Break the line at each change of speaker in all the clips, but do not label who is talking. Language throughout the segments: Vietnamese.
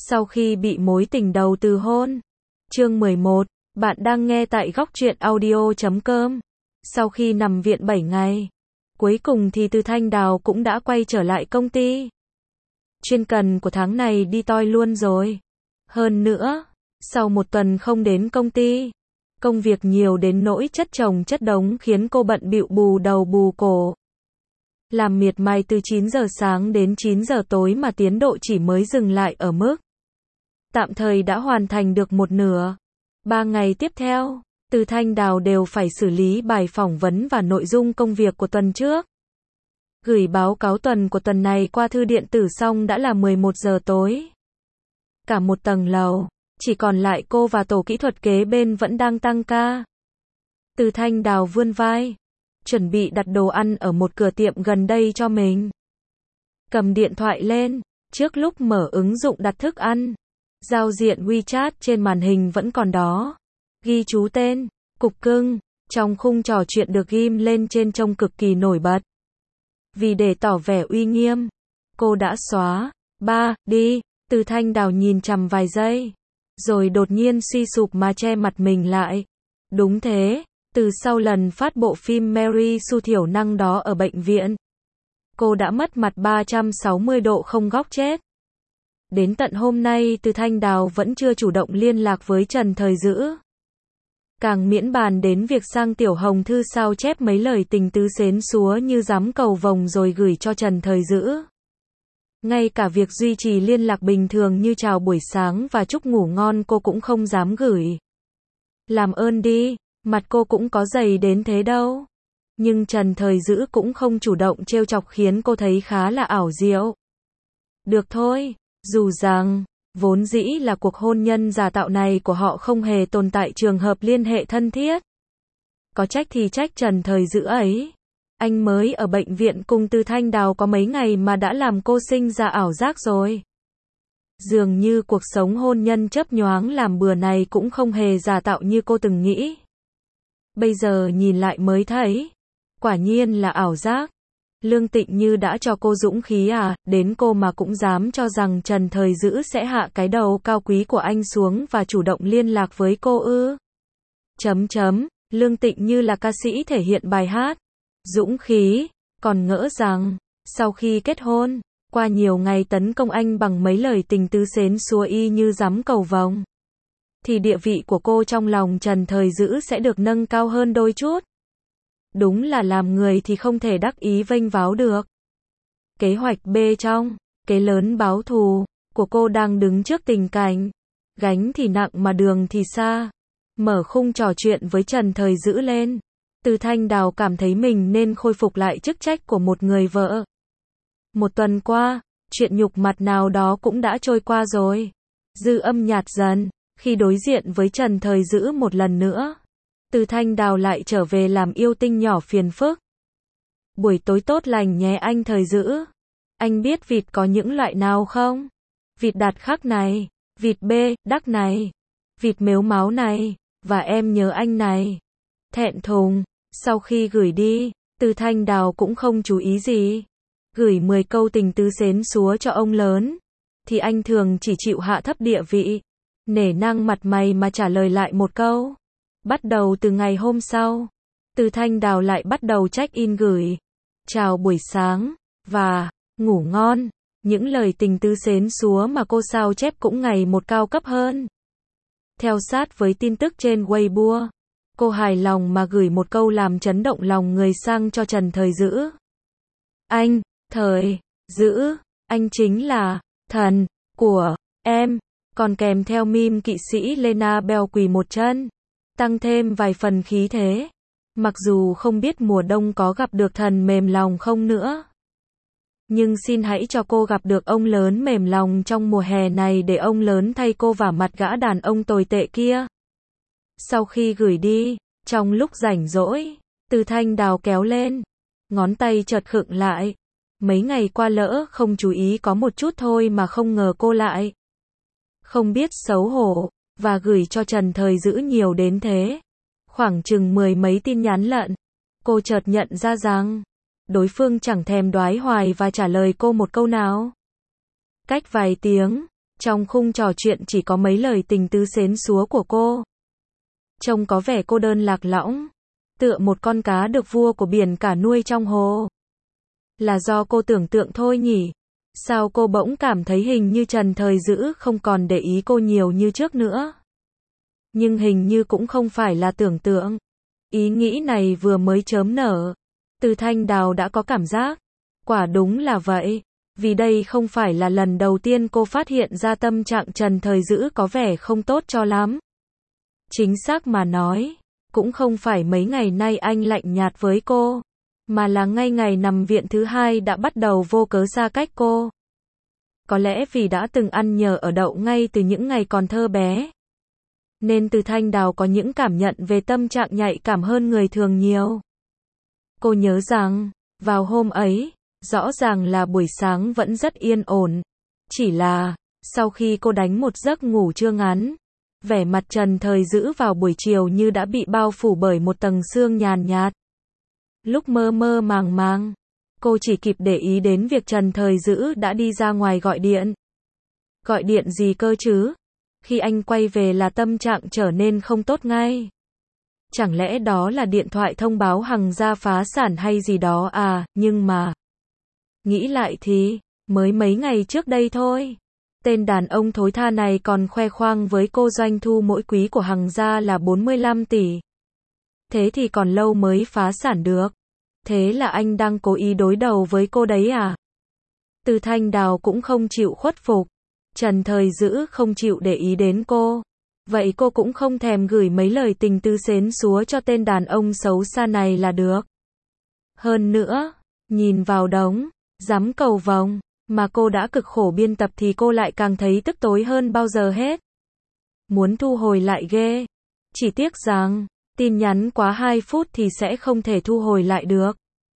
Sau khi bị mối tình đầu từ hôn. Chương 11, bạn đang nghe tại góc truyện audio.com. Sau khi nằm viện 7 ngày, cuối cùng thì Từ Thanh Đào cũng đã quay trở lại công ty. Chuyên cần của tháng này đi toi luôn rồi. Hơn nữa, sau một tuần không đến công ty, công việc nhiều đến nỗi chất chồng chất đống khiến cô bận bịu bù đầu bù cổ. Làm miệt mài từ 9 giờ sáng đến 9 giờ tối mà tiến độ chỉ mới dừng lại ở mức tạm thời đã hoàn thành được một nửa. 3 ngày tiếp theo, Từ Thanh Đào đều phải xử lý bài phỏng vấn và nội dung công việc của tuần trước. Gửi báo cáo tuần của tuần này qua thư điện tử xong đã là 11 giờ tối. Cả một tầng lầu, chỉ còn lại cô và tổ kỹ thuật kế bên vẫn đang tăng ca. Từ Thanh Đào vươn vai, chuẩn bị đặt đồ ăn ở một cửa tiệm gần đây cho mình. Cầm điện thoại lên, trước lúc mở ứng dụng đặt thức ăn, giao diện WeChat trên màn hình vẫn còn đó. Ghi chú tên, cục cưng, trong khung trò chuyện được ghim lên trên trông cực kỳ nổi bật. Vì để tỏ vẻ uy nghiêm, cô đã xóa. Đi, Từ Thanh Đào nhìn chằm vài giây, rồi đột nhiên suy sụp mà che mặt mình lại. Đúng thế, từ sau lần phát bộ phim Mary Sue thiểu năng đó ở bệnh viện, cô đã mất mặt 360 độ không góc chết. Đến tận hôm nay Từ Thanh Đào vẫn chưa chủ động liên lạc với Trần Thời Dữ. Càng miễn bàn đến việc sang Tiểu Hồng Thư sao chép mấy lời tình tứ xến xúa như dám cầu vồng rồi gửi cho Trần Thời Dữ. Ngay cả việc duy trì liên lạc bình thường như chào buổi sáng và chúc ngủ ngon cô cũng không dám gửi. Làm ơn đi, mặt cô cũng có dày đến thế đâu. Nhưng Trần Thời Dữ cũng không chủ động trêu chọc khiến cô thấy khá là ảo diệu. Được thôi, dù rằng vốn dĩ là cuộc hôn nhân giả tạo này của họ không hề tồn tại trường hợp liên hệ thân thiết. Có trách thì trách Trần Thời Dữ ấy. Anh mới ở bệnh viện cùng Từ Thanh Đào có mấy ngày mà đã làm cô sinh ra ảo giác rồi. Dường như cuộc sống hôn nhân chớp nhoáng làm bừa này cũng không hề giả tạo như cô từng nghĩ. Bây giờ nhìn lại mới thấy, quả nhiên là ảo giác. Lương Tịnh Như đã cho cô dũng khí à, đến cô mà cũng dám cho rằng Trần Thời Dữ sẽ hạ cái đầu cao quý của anh xuống và chủ động liên lạc với cô ư? Lương Tịnh Như là ca sĩ thể hiện bài hát dũng khí, còn ngỡ rằng sau khi kết hôn, qua nhiều ngày tấn công anh bằng mấy lời tình tứ xến xúa y như dám cầu vồng, thì địa vị của cô trong lòng Trần Thời Dữ sẽ được nâng cao hơn đôi chút. Đúng là làm người thì không thể đắc ý vênh váo được. Kế hoạch B trong kế lớn báo thù của cô đang đứng trước tình cảnh gánh thì nặng mà đường thì xa. Mở khung trò chuyện với Trần Thời Dữ lên, Từ Thanh Đào cảm thấy mình nên khôi phục lại chức trách của một người vợ. Một tuần qua, chuyện nhục mặt nào đó cũng đã trôi qua rồi. Dư âm nhạt dần, khi đối diện với Trần Thời Dữ một lần nữa, Từ Thanh Đào lại trở về làm yêu tinh nhỏ phiền phức. Buổi tối tốt lành nhé anh Thời Dữ. Anh biết vịt có những loại nào không? Vịt đạt khắc này, vịt B, đắc này, vịt mếu máo này, và em nhớ anh này. Thẹn thùng, sau khi gửi đi, Từ Thanh Đào cũng không chú ý gì. Gửi 10 câu tình tứ xến xúa cho ông lớn, thì anh thường chỉ chịu hạ thấp địa vị, nể nang mặt mày mà trả lời lại một câu. Bắt đầu từ ngày hôm sau, Từ Thanh Đào lại bắt đầu check-in gửi chào buổi sáng và ngủ ngon. Những lời tình tứ xến xúa mà cô sao chép cũng ngày một cao cấp hơn. Theo sát với tin tức trên Weibo, cô hài lòng mà gửi một câu làm chấn động lòng người sang cho Trần Thời Dữ. Anh, Thời Dữ, anh chính là thần của em. Còn kèm theo meme kỵ sĩ Lena Bell quỳ một chân, tăng thêm vài phần khí thế. Mặc dù không biết mùa đông có gặp được thần mềm lòng không nữa, nhưng xin hãy cho cô gặp được ông lớn mềm lòng trong mùa hè này để ông lớn thay cô vả mặt gã đàn ông tồi tệ kia. Sau khi gửi đi, trong lúc rảnh rỗi, Từ Thanh Đào kéo lên, ngón tay chợt khựng lại. Mấy ngày qua lỡ không chú ý có một chút thôi mà không ngờ cô lại không biết xấu hổ, và gửi cho Trần Thời Dữ nhiều đến thế. Khoảng chừng 10 mấy tin nhắn lận. Cô chợt nhận ra rằng đối phương chẳng thèm đoái hoài và trả lời cô một câu nào. Cách vài tiếng, Trong khung trò chuyện chỉ có mấy lời tình tứ xến xúa của cô. Trông có vẻ cô đơn lạc lõng, tựa một con cá được vua của biển cả nuôi trong hồ. Là do cô tưởng tượng thôi nhỉ? Sao cô bỗng cảm thấy hình như Trần Thời Dữ không còn để ý cô nhiều như trước nữa? Nhưng hình như cũng không phải là tưởng tượng. Ý nghĩ này vừa mới chớm nở, Từ Thanh Đào đã có cảm giác. Quả đúng là vậy. Vì đây không phải là lần đầu tiên cô phát hiện ra tâm trạng Trần Thời Dữ có vẻ không tốt cho lắm. Chính xác mà nói, cũng không phải mấy ngày nay anh lạnh nhạt với cô, mà là ngay ngày nằm viện thứ 2 đã bắt đầu vô cớ xa cách cô. Có lẽ vì đã từng ăn nhờ ở đậu ngay từ những ngày còn thơ bé, nên Từ Thanh Đào có những cảm nhận về tâm trạng nhạy cảm hơn người thường nhiều. Cô nhớ rằng, vào hôm ấy, rõ ràng là buổi sáng vẫn rất yên ổn. Chỉ là, sau khi cô đánh một giấc ngủ trưa ngắn, vẻ mặt Trần Thời Dữ vào buổi chiều như đã bị bao phủ bởi một tầng sương nhàn nhạt. Lúc mơ mơ màng màng, cô chỉ kịp để ý đến việc Trần Thời Dữ đã đi ra ngoài gọi điện. Gọi điện gì cơ chứ? Khi anh quay về là tâm trạng trở nên không tốt ngay. Chẳng lẽ đó là điện thoại thông báo Hằng Gia phá sản hay gì đó à, nhưng mà nghĩ lại thì, mới mấy ngày trước đây thôi. Tên đàn ông thối tha này còn khoe khoang với cô doanh thu mỗi quý của Hằng Gia là 45 tỷ. Thế thì còn lâu mới phá sản được. Thế là anh đang cố ý đối đầu với cô đấy à? Từ Thanh Đào cũng không chịu khuất phục. Trần Thời Dữ không chịu để ý đến cô. Vậy cô cũng không thèm gửi mấy lời tình tứ xến xúa cho tên đàn ông xấu xa này là được. Hơn nữa, nhìn vào đống dám cầu vồng mà cô đã cực khổ biên tập thì cô lại càng thấy tức tối hơn bao giờ hết. Muốn thu hồi lại ghê. Chỉ tiếc rằng, tin nhắn quá 2 phút thì sẽ không thể thu hồi lại được.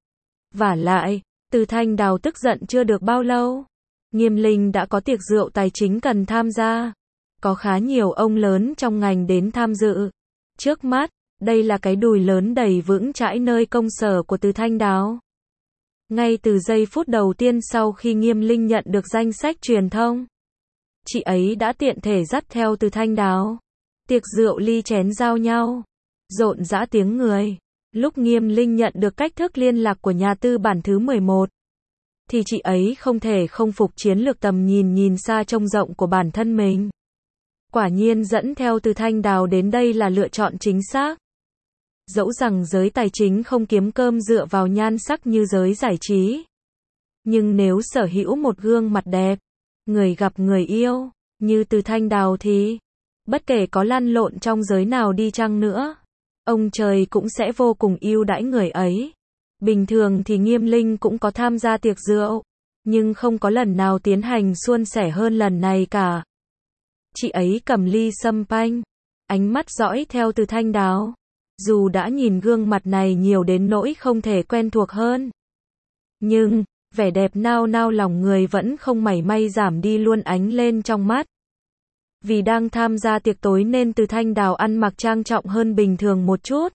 Vả lại, Từ Thanh Đào tức giận chưa được bao lâu. Nghiêm Linh đã có tiệc rượu tài chính cần tham gia. Có khá nhiều ông lớn trong ngành đến tham dự. Trước mắt, đây là cái đùi lớn đầy vững chãi nơi công sở của Từ Thanh Đào. Ngay từ giây phút đầu tiên sau khi Nghiêm Linh nhận được danh sách truyền thông, chị ấy đã tiện thể dắt theo Từ Thanh Đào. Tiệc rượu ly chén giao nhau, rộn rã tiếng người. Lúc Nghiêm Linh nhận được cách thức liên lạc của nhà tư bản thứ 11, thì chị ấy không thể không phục chiến lược tầm nhìn xa trông rộng của bản thân mình. Quả nhiên dẫn theo Từ Thanh Đào đến đây là lựa chọn chính xác. Dẫu rằng giới tài chính không kiếm cơm dựa vào nhan sắc như giới giải trí, nhưng nếu sở hữu một gương mặt đẹp, người gặp người yêu, như Từ Thanh Đào thì, bất kể có lăn lộn trong giới nào đi chăng nữa, ông trời cũng sẽ vô cùng ưu đãi người ấy. Bình thường thì Nghiêm Linh cũng có tham gia tiệc rượu, nhưng không có lần nào tiến hành suôn sẻ hơn lần này cả. Chị ấy cầm ly sâm panh, ánh mắt dõi theo Từ Thanh Đào. Dù đã nhìn gương mặt này nhiều đến nỗi không thể quen thuộc hơn, nhưng vẻ đẹp nao nao lòng người vẫn không mảy may giảm đi luôn ánh lên trong mắt. Vì đang tham gia tiệc tối nên Từ Thanh Đào ăn mặc trang trọng hơn bình thường một chút.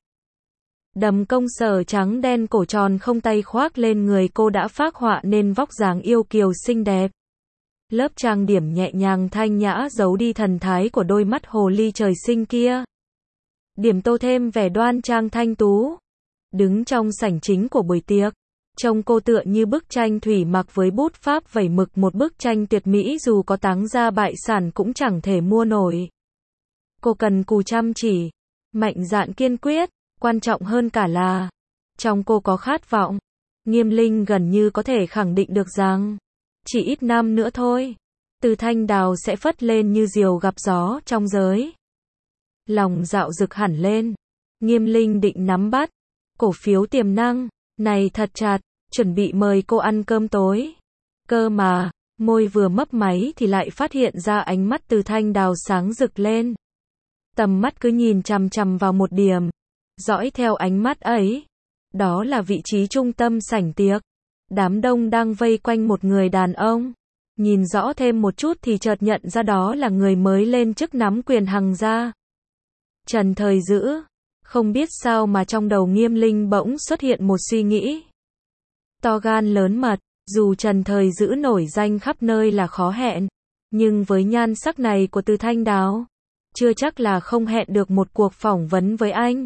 Đầm công sở trắng đen cổ tròn không tay khoác lên người cô đã phác họa nên vóc dáng yêu kiều xinh đẹp. Lớp trang điểm nhẹ nhàng thanh nhã giấu đi thần thái của đôi mắt hồ ly trời sinh kia. Điểm tô thêm vẻ đoan trang thanh tú. Đứng trong sảnh chính của buổi tiệc, trông cô tựa như bức tranh thủy mặc với bút pháp vẩy mực, một bức tranh tuyệt mỹ dù có táng ra bại sản cũng chẳng thể mua nổi. Cô cần cù chăm chỉ, mạnh dạn kiên quyết, quan trọng hơn cả là trong cô có khát vọng. Nghiêm Linh gần như có thể khẳng định được rằng chỉ ít năm nữa thôi, Từ Thanh Đào sẽ phất lên như diều gặp gió trong giới. Lòng dạo rực hẳn lên. Nghiêm Linh định nắm bắt cổ phiếu tiềm năng này thật chặt, chuẩn bị mời cô ăn cơm tối. Cơ mà, môi vừa mấp máy thì lại phát hiện ra ánh mắt Từ Thanh Đào sáng rực lên. Tầm mắt cứ nhìn chằm chằm vào một điểm. Dõi theo ánh mắt ấy, đó là vị trí trung tâm sảnh tiệc. Đám đông đang vây quanh một người đàn ông. Nhìn rõ thêm một chút thì chợt nhận ra đó là người mới lên chức nắm quyền Hằng Gia, Trần Thời Dữ. Không biết sao mà trong đầu Nghiêm Linh bỗng xuất hiện một suy nghĩ to gan lớn mật. Dù Trần Thời Dữ nổi danh khắp nơi là khó hẹn, Nhưng với nhan sắc này của Từ Thanh Đào, chưa chắc là không hẹn được một cuộc phỏng vấn với anh.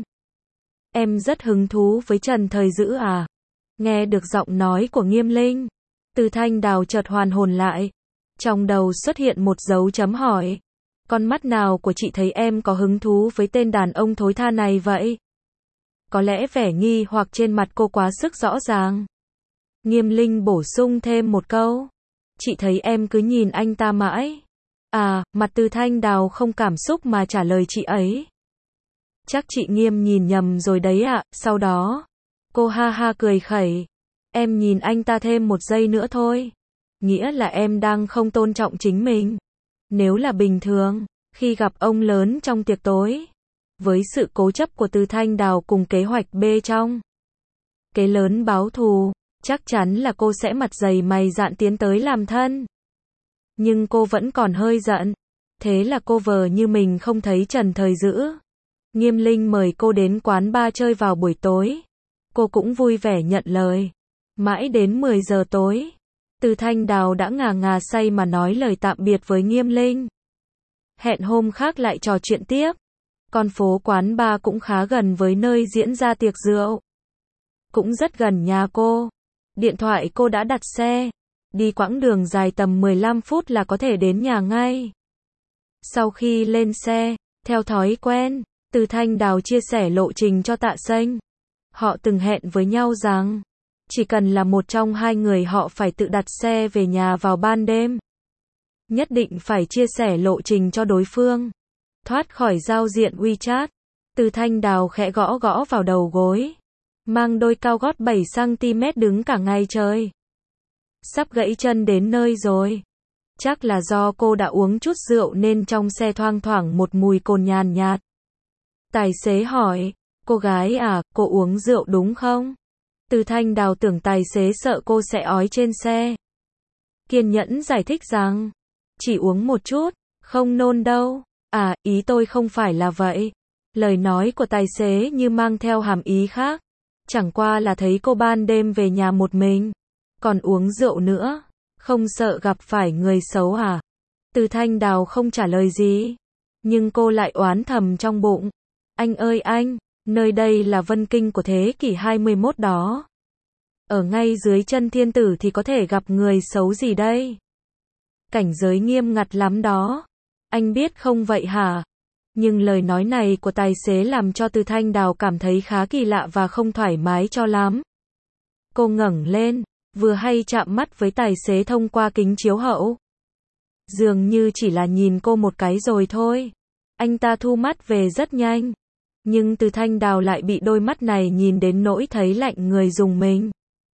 Em rất hứng thú với Trần Thời Dữ à? Nghe được giọng nói của Nghiêm Linh, Từ Thanh Đào chợt hoàn hồn lại. Trong đầu xuất hiện một dấu chấm hỏi. Con mắt nào của chị thấy em có hứng thú với tên đàn ông thối tha này vậy? Có lẽ vẻ nghi hoặc trên mặt cô quá sức rõ ràng. Nghiêm Linh bổ sung thêm một câu. Chị thấy em cứ nhìn anh ta mãi. À, mặt Từ Thanh Đào không cảm xúc mà trả lời chị ấy. Chắc chị Nghiêm nhìn nhầm rồi đấy ạ. Sau đó, cô ha ha cười khẩy. Em nhìn anh ta thêm một giây nữa thôi. Nghĩa là em đang không tôn trọng chính mình. Nếu là bình thường, khi gặp ông lớn trong tiệc tối, với sự cố chấp của Từ Thanh Đào cùng kế hoạch B trong kế lớn báo thù, chắc chắn là cô sẽ mặt dày mày dạn tiến tới làm thân. Nhưng cô vẫn còn hơi giận. Thế là cô vờ như mình không thấy Trần Thời Dữ. Nghiêm Linh mời cô đến quán bar chơi vào buổi tối. Cô cũng vui vẻ nhận lời. Mãi đến 10 giờ tối, Từ Thanh Đào đã ngà ngà say mà nói lời tạm biệt với Nghiêm Linh. Hẹn hôm khác lại trò chuyện tiếp. Con phố quán bar cũng khá gần với nơi diễn ra tiệc rượu. Cũng rất gần nhà cô. Điện thoại cô đã đặt xe. Đi quãng đường dài tầm 15 phút là có thể đến nhà ngay. Sau khi lên xe, theo thói quen, Từ Thanh Đào chia sẻ lộ trình cho Tạ Xanh. Họ từng hẹn với nhau rằng, chỉ cần là một trong hai người họ phải tự đặt xe về nhà vào ban đêm. Nhất định phải chia sẻ lộ trình cho đối phương. Thoát khỏi giao diện WeChat, Từ Thanh Đào khẽ gõ gõ vào đầu gối. Mang đôi cao gót 7cm đứng cả ngày trời. Sắp gãy chân đến nơi rồi. Chắc là do cô đã uống chút rượu nên trong xe thoang thoảng một mùi cồn nhàn nhạt. Tài xế hỏi, cô gái à, cô uống rượu đúng không? Từ Thanh Đào tưởng tài xế sợ cô sẽ ói trên xe. Kiên nhẫn giải thích rằng, chỉ uống một chút, không nôn đâu. À, ý tôi không phải là vậy. Lời nói của tài xế như mang theo hàm ý khác. Chẳng qua là thấy cô ban đêm về nhà một mình, còn uống rượu nữa, không sợ gặp phải người xấu à? Từ Thanh Đào không trả lời gì, nhưng cô lại oán thầm trong bụng. Anh ơi anh, nơi đây là Vân Kinh của thế kỷ 21 đó. Ở ngay dưới chân thiên tử thì có thể gặp người xấu gì đây? Cảnh giới nghiêm ngặt lắm đó. Anh biết không vậy hả? Nhưng lời nói này của tài xế làm cho Từ Thanh Đào cảm thấy khá kỳ lạ và không thoải mái cho lắm. Cô ngẩng lên, vừa hay chạm mắt với tài xế thông qua kính chiếu hậu. Dường như chỉ là nhìn cô một cái rồi thôi. Anh ta thu mắt về rất nhanh. Nhưng Từ Thanh Đào lại bị đôi mắt này nhìn đến nỗi thấy lạnh người rùng mình.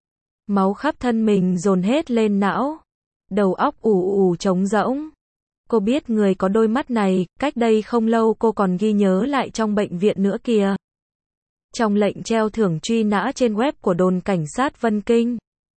Máu khắp thân mình dồn hết lên não. Đầu óc ù ù trống rỗng. Cô biết người có đôi mắt này, cách đây không lâu cô còn ghi nhớ lại trong bệnh viện nữa kìa. Trong lệnh treo thưởng truy nã trên web của đồn cảnh sát Vân Kinh.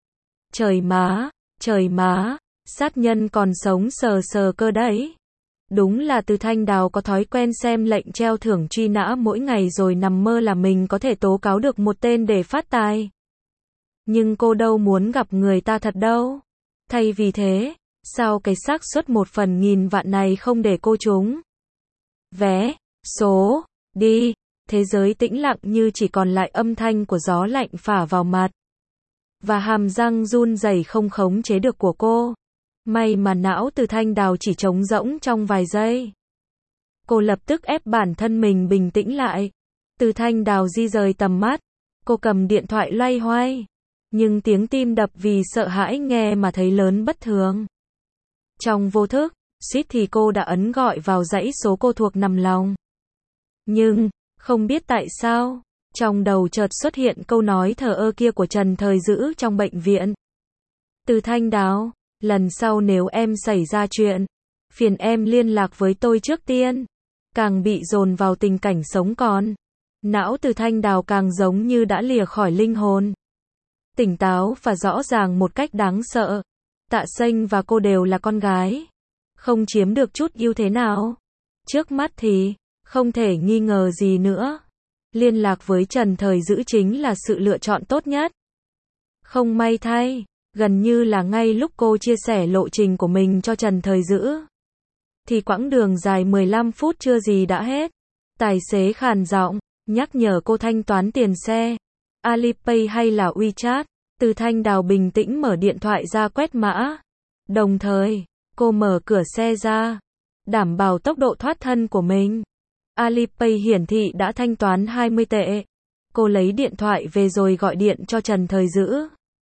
Trời má, sát nhân còn sống sờ sờ cơ đấy. Đúng là Từ Thanh Đào có thói quen xem lệnh treo thưởng truy nã mỗi ngày rồi nằm mơ là mình có thể tố cáo được một tên để phát tài. Nhưng cô đâu muốn gặp người ta thật đâu. Thay vì thế, sao cái xác suất 1/1000 vạn này không để cô trúng vé số đi? Thế giới tĩnh lặng như chỉ còn lại âm thanh của gió lạnh phả vào mặt. Và hàm răng run rẩy không khống chế được của cô. May mà não Từ Thanh Đào chỉ trống rỗng trong vài giây. Cô lập tức ép bản thân mình bình tĩnh lại. Từ Thanh Đào di rời tầm mắt. Cô cầm điện thoại loay hoay. Nhưng tiếng tim đập vì sợ hãi nghe mà thấy lớn bất thường. Trong vô thức, suýt thì cô đã ấn gọi vào dãy số cô thuộc nằm lòng. Nhưng, không biết tại sao, trong đầu chợt xuất hiện câu nói thờ ơ kia của Trần Thời Dữ trong bệnh viện. Từ Thanh Đào, lần sau nếu em xảy ra chuyện, phiền em liên lạc với tôi trước tiên. Càng bị dồn vào tình cảnh sống còn, não Từ Thanh Đào càng giống như đã lìa khỏi linh hồn. Tỉnh táo và rõ ràng một cách đáng sợ. Tạ Xanh và cô đều là con gái. Không chiếm được chút ưu thế nào. Trước mắt thì, không thể nghi ngờ gì nữa. Liên lạc với Trần Thời Dữ chính là sự lựa chọn tốt nhất. Không may thay, Gần như là ngay lúc cô chia sẻ lộ trình của mình cho Trần Thời Dữ, thì quãng đường dài 15 phút chưa gì đã hết. Tài xế khàn giọng, nhắc nhở cô thanh toán tiền xe. Alipay hay là WeChat? Từ Thanh Đào bình tĩnh mở điện thoại ra quét mã. Đồng thời, cô mở cửa xe ra, đảm bảo tốc độ thoát thân của mình. Alipay hiển thị đã thanh toán 20 tệ. Cô lấy điện thoại về rồi gọi điện cho Trần Thời Dữ.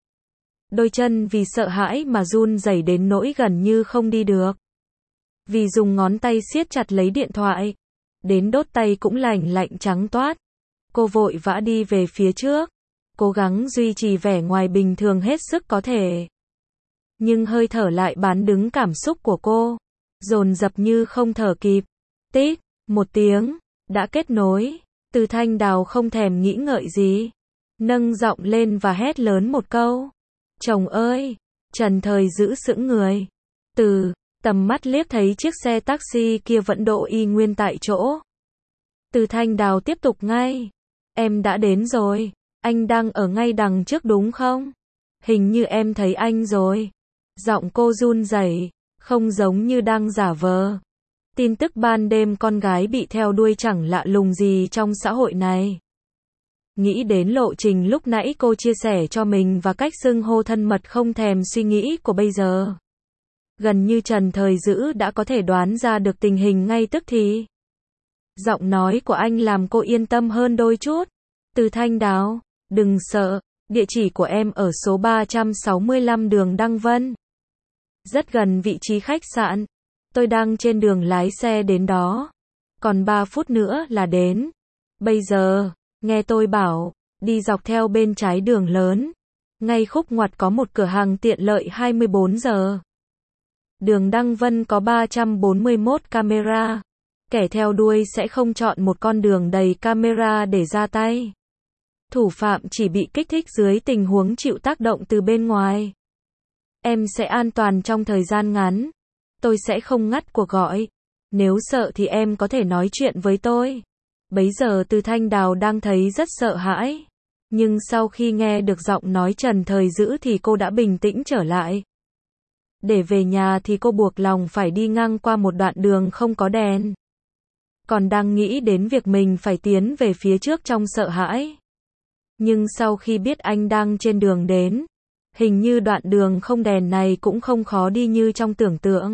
Đôi chân vì sợ hãi mà run rẩy đến nỗi gần như không đi được. Vì dùng ngón tay siết chặt lấy điện thoại, đến đốt tay cũng lạnh trắng toát. Cô vội vã đi về phía trước, cố gắng duy trì vẻ ngoài bình thường hết sức có thể. Nhưng hơi thở lại bán đứng cảm xúc của cô, dồn dập như không thở kịp. Tít, một tiếng, đã kết nối. Từ Thanh Đào không thèm nghĩ ngợi gì, nâng giọng lên và hét lớn một câu. Chồng ơi! Trần Thời Dữ sững người. Tầm mắt liếc thấy chiếc xe taxi kia vẫn đỗ y nguyên tại chỗ. Từ Thanh Đào tiếp tục ngay. Em đã đến rồi. Anh đang ở ngay đằng trước đúng không? Hình như em thấy anh rồi. Giọng cô run rẩy, không giống như đang giả vờ. Tin tức ban đêm con gái bị theo đuôi chẳng lạ lùng gì trong xã hội này. Nghĩ đến lộ trình lúc nãy cô chia sẻ cho mình và cách xưng hô thân mật không thèm suy nghĩ của bây giờ. Gần như Trần Thời Dữ đã có thể đoán ra được tình hình ngay tức thì. Giọng nói của anh làm cô yên tâm hơn đôi chút. Từ Thanh Đào, đừng sợ, địa chỉ của em ở số 365 đường Đăng Vân. Rất gần vị trí khách sạn. Tôi đang trên đường lái xe đến đó. Còn 3 phút nữa là đến. Bây giờ, nghe tôi bảo, đi dọc theo bên trái đường lớn. Ngay khúc ngoặt có một cửa hàng tiện lợi 24 giờ. Đường Đăng Vân có 341 camera. Kẻ theo đuôi sẽ không chọn một con đường đầy camera để ra tay. Thủ phạm chỉ bị kích thích dưới tình huống chịu tác động từ bên ngoài. Em sẽ an toàn trong thời gian ngắn. Tôi sẽ không ngắt cuộc gọi. Nếu sợ thì em có thể nói chuyện với tôi. Bấy giờ Từ Thanh Đào đang thấy rất sợ hãi. Nhưng sau khi nghe được giọng nói Trần Thời Dữ thì cô đã bình tĩnh trở lại. Để về nhà thì cô buộc lòng phải đi ngang qua một đoạn đường không có đèn. Còn đang nghĩ đến việc mình phải tiến về phía trước trong sợ hãi. Nhưng sau khi biết anh đang trên đường đến, hình như đoạn đường không đèn này cũng không khó đi như trong tưởng tượng.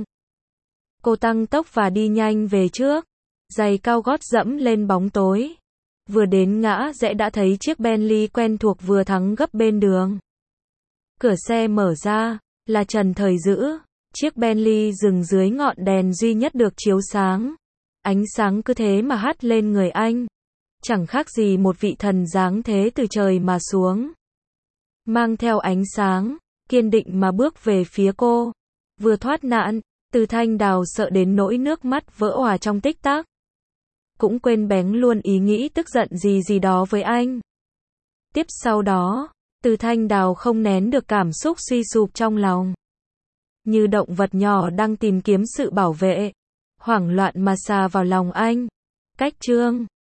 Cô tăng tốc và đi nhanh về trước, giày cao gót dẫm lên bóng tối. Vừa đến ngã rẽ đã thấy chiếc Bentley quen thuộc vừa thắng gấp bên đường. Cửa xe mở ra, là Trần Thời Dữ. Chiếc Bentley dừng dưới ngọn đèn duy nhất được chiếu sáng. Ánh sáng cứ thế mà hắt lên người anh. Chẳng khác gì một vị thần giáng thế từ trời mà xuống. Mang theo ánh sáng, kiên định mà bước về phía cô. Vừa thoát nạn, Từ Thanh Đào sợ đến nỗi nước mắt vỡ òa trong tích tắc. Cũng quên bén luôn ý nghĩ tức giận gì đó với anh. Tiếp sau đó, Từ Thanh Đào không nén được cảm xúc suy sụp trong lòng. Như động vật nhỏ đang tìm kiếm sự bảo vệ. Hoảng loạn mà xà vào lòng anh. Cách chương